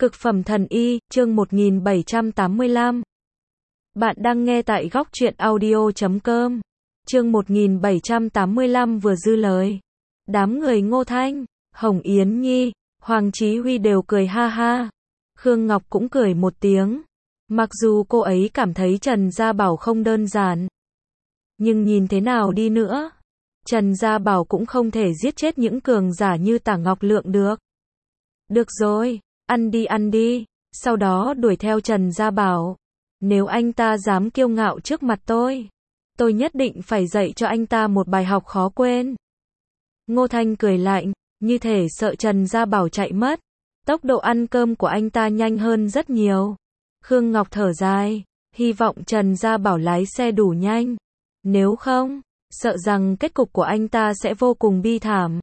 Cực phẩm thần y, chương 1785. Bạn đang nghe tại góc truyện audio.com. Chương 1785 vừa dư lời. Đám người Ngô Thanh, Hồng Yến Nhi, Hoàng Chí Huy đều cười ha ha. Khương Ngọc cũng cười một tiếng. Mặc dù cô ấy cảm thấy Trần Gia Bảo không đơn giản. Nhưng nhìn thế nào đi nữa, Trần Gia Bảo cũng không thể giết chết những cường giả như Tả Ngọc Lượng được. Được rồi, ăn đi, sau đó đuổi theo Trần Gia Bảo. Nếu anh ta dám kiêu ngạo trước mặt tôi nhất định phải dạy cho anh ta một bài học khó quên. Ngô Thanh cười lạnh, như thể sợ Trần Gia Bảo chạy mất. Tốc độ ăn cơm của anh ta nhanh hơn rất nhiều. Khương Ngọc thở dài, hy vọng Trần Gia Bảo lái xe đủ nhanh. Nếu không, sợ rằng kết cục của anh ta sẽ vô cùng bi thảm.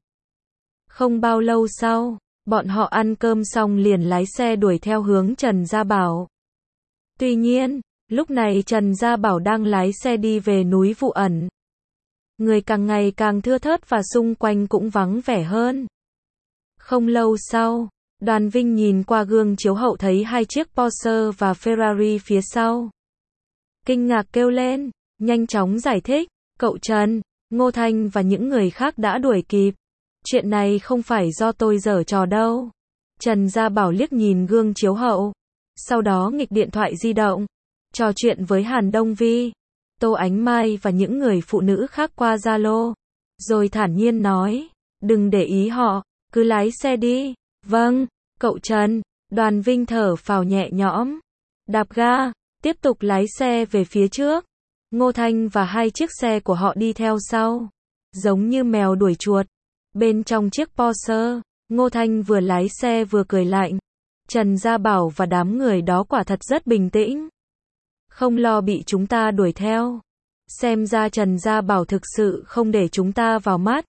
Không bao lâu sau, bọn họ ăn cơm xong liền lái xe đuổi theo hướng Trần Gia Bảo. Tuy nhiên, lúc này Trần Gia Bảo đang lái xe đi về núi Vụ Ẩn. Người càng ngày càng thưa thớt và xung quanh cũng vắng vẻ hơn. Không lâu sau, Đoàn Vinh nhìn qua gương chiếu hậu thấy hai chiếc Porsche và Ferrari phía sau. Kinh ngạc kêu lên, nhanh chóng giải thích, cậu Trần, Ngô Thanh và những người khác đã đuổi kịp. Chuyện này không phải do tôi giở trò đâu. Trần Gia Bảo liếc nhìn gương chiếu hậu, sau đó nghịch điện thoại di động, trò chuyện với Hàn Đông Vi, Tô Ánh Mai và những người phụ nữ khác qua Zalo, rồi thản nhiên nói, đừng để ý họ, cứ lái xe đi. Vâng, cậu Trần. Đoàn Vinh thở phào nhẹ nhõm, đạp ga, tiếp tục lái xe về phía trước. Ngô Thanh và hai chiếc xe của họ đi theo sau, giống như mèo đuổi chuột. Bên trong chiếc Porsche, Ngô Thanh vừa lái xe vừa cười lạnh. Trần Gia Bảo và đám người đó quả thật rất bình tĩnh, không lo bị chúng ta đuổi theo. Xem ra Trần Gia Bảo thực sự không để chúng ta vào mắt.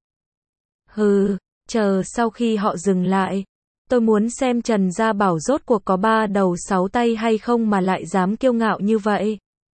Hừ, chờ sau khi họ dừng lại, tôi muốn xem Trần Gia Bảo rốt cuộc có 3 đầu 6 tay hay không mà lại dám kiêu ngạo như vậy.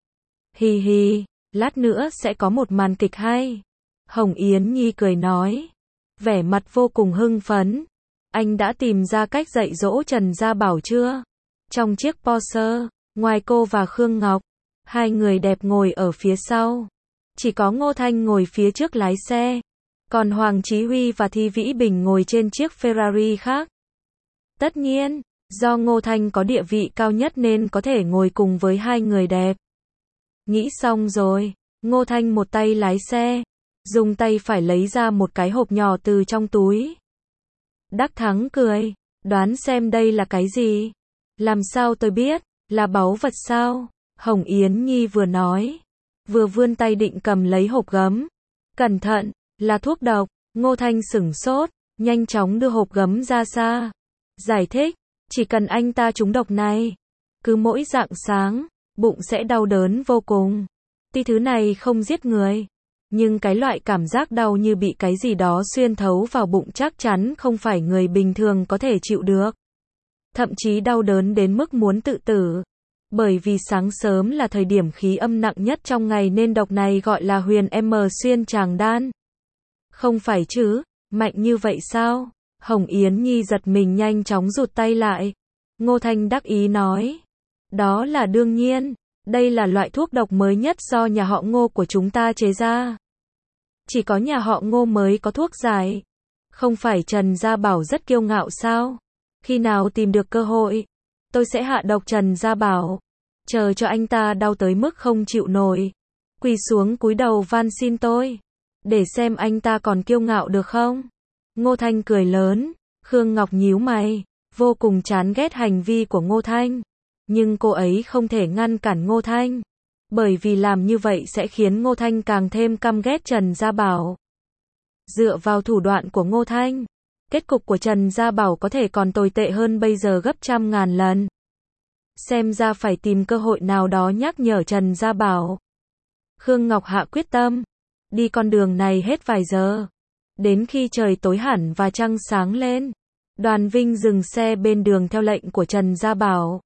Hi hi, lát nữa sẽ có một màn kịch hay. Hồng Yến Nhi cười nói, vẻ mặt vô cùng hưng phấn. Anh đã tìm ra cách dạy dỗ Trần Gia Bảo chưa? Trong chiếc Porsche, ngoài cô và Khương Ngọc, hai người đẹp ngồi ở phía sau. Chỉ có Ngô Thanh ngồi phía trước lái xe. Còn Hoàng Chí Huy và Thi Vĩ Bình ngồi trên chiếc Ferrari khác. Tất nhiên, do Ngô Thanh có địa vị cao nhất nên có thể ngồi cùng với hai người đẹp. Nghĩ xong rồi, Ngô Thanh một tay lái xe, dùng tay phải lấy ra một cái hộp nhỏ từ trong túi. Đắc Thắng cười, đoán xem đây là cái gì? Làm sao tôi biết, là báu vật sao? Hồng Yến Nhi vừa nói, vừa vươn tay định cầm lấy hộp gấm. Cẩn thận, là thuốc độc. Ngô Thanh sửng sốt, nhanh chóng đưa hộp gấm ra xa. Giải thích, chỉ cần anh ta trúng độc này, cứ mỗi rạng sáng, bụng sẽ đau đớn vô cùng. Tuy thứ này không giết người, nhưng cái loại cảm giác đau như bị cái gì đó xuyên thấu vào bụng chắc chắn không phải người bình thường có thể chịu được. Thậm chí đau đớn đến mức muốn tự tử. Bởi vì sáng sớm là thời điểm khí âm nặng nhất trong ngày nên độc này gọi là huyền M xuyên tràng đan. Không phải chứ, mạnh như vậy sao? Hồng Yến Nhi giật mình nhanh chóng rụt tay lại. Ngô Thanh đắc ý nói, đó là đương nhiên, đây là loại thuốc độc mới nhất do nhà họ Ngô của chúng ta chế ra. Chỉ có nhà họ Ngô mới có thuốc giải. Không phải Trần Gia Bảo rất kiêu ngạo sao? Khi nào tìm được cơ hội, tôi sẽ hạ độc Trần Gia Bảo. Chờ cho anh ta đau tới mức không chịu nổi, quỳ xuống cúi đầu van xin tôi, để xem anh ta còn kiêu ngạo được không? Ngô Thanh cười lớn. Khương Ngọc nhíu mày, vô cùng chán ghét hành vi của Ngô Thanh. Nhưng cô ấy không thể ngăn cản Ngô Thanh, bởi vì làm như vậy sẽ khiến Ngô Thanh càng thêm căm ghét Trần Gia Bảo. Dựa vào thủ đoạn của Ngô Thanh, kết cục của Trần Gia Bảo có thể còn tồi tệ hơn bây giờ gấp trăm ngàn lần. Xem ra phải tìm cơ hội nào đó nhắc nhở Trần Gia Bảo. Khương Ngọc hạ quyết tâm, đi con đường này hết vài giờ, đến khi trời tối hẳn và trăng sáng lên. Đoàn Vinh dừng xe bên đường theo lệnh của Trần Gia Bảo.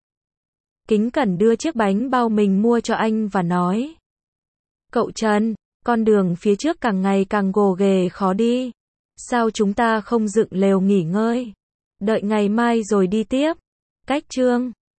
Kính cẩn đưa chiếc bánh bao mình mua cho anh và nói, cậu Trần, con đường phía trước càng ngày càng gồ ghề khó đi. Sao chúng ta không dựng lều nghỉ ngơi, đợi ngày mai rồi đi tiếp? Cách chương